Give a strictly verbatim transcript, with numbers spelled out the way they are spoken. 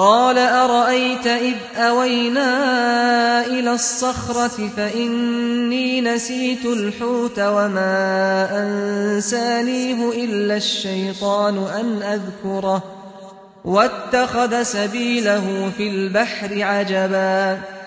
قال أرأيت إذ أوينا إلى الصخرة فإني نسيت الحوت وما أنسانيه إلا الشيطان أن أذكره واتخذ سبيله في البحر عجبا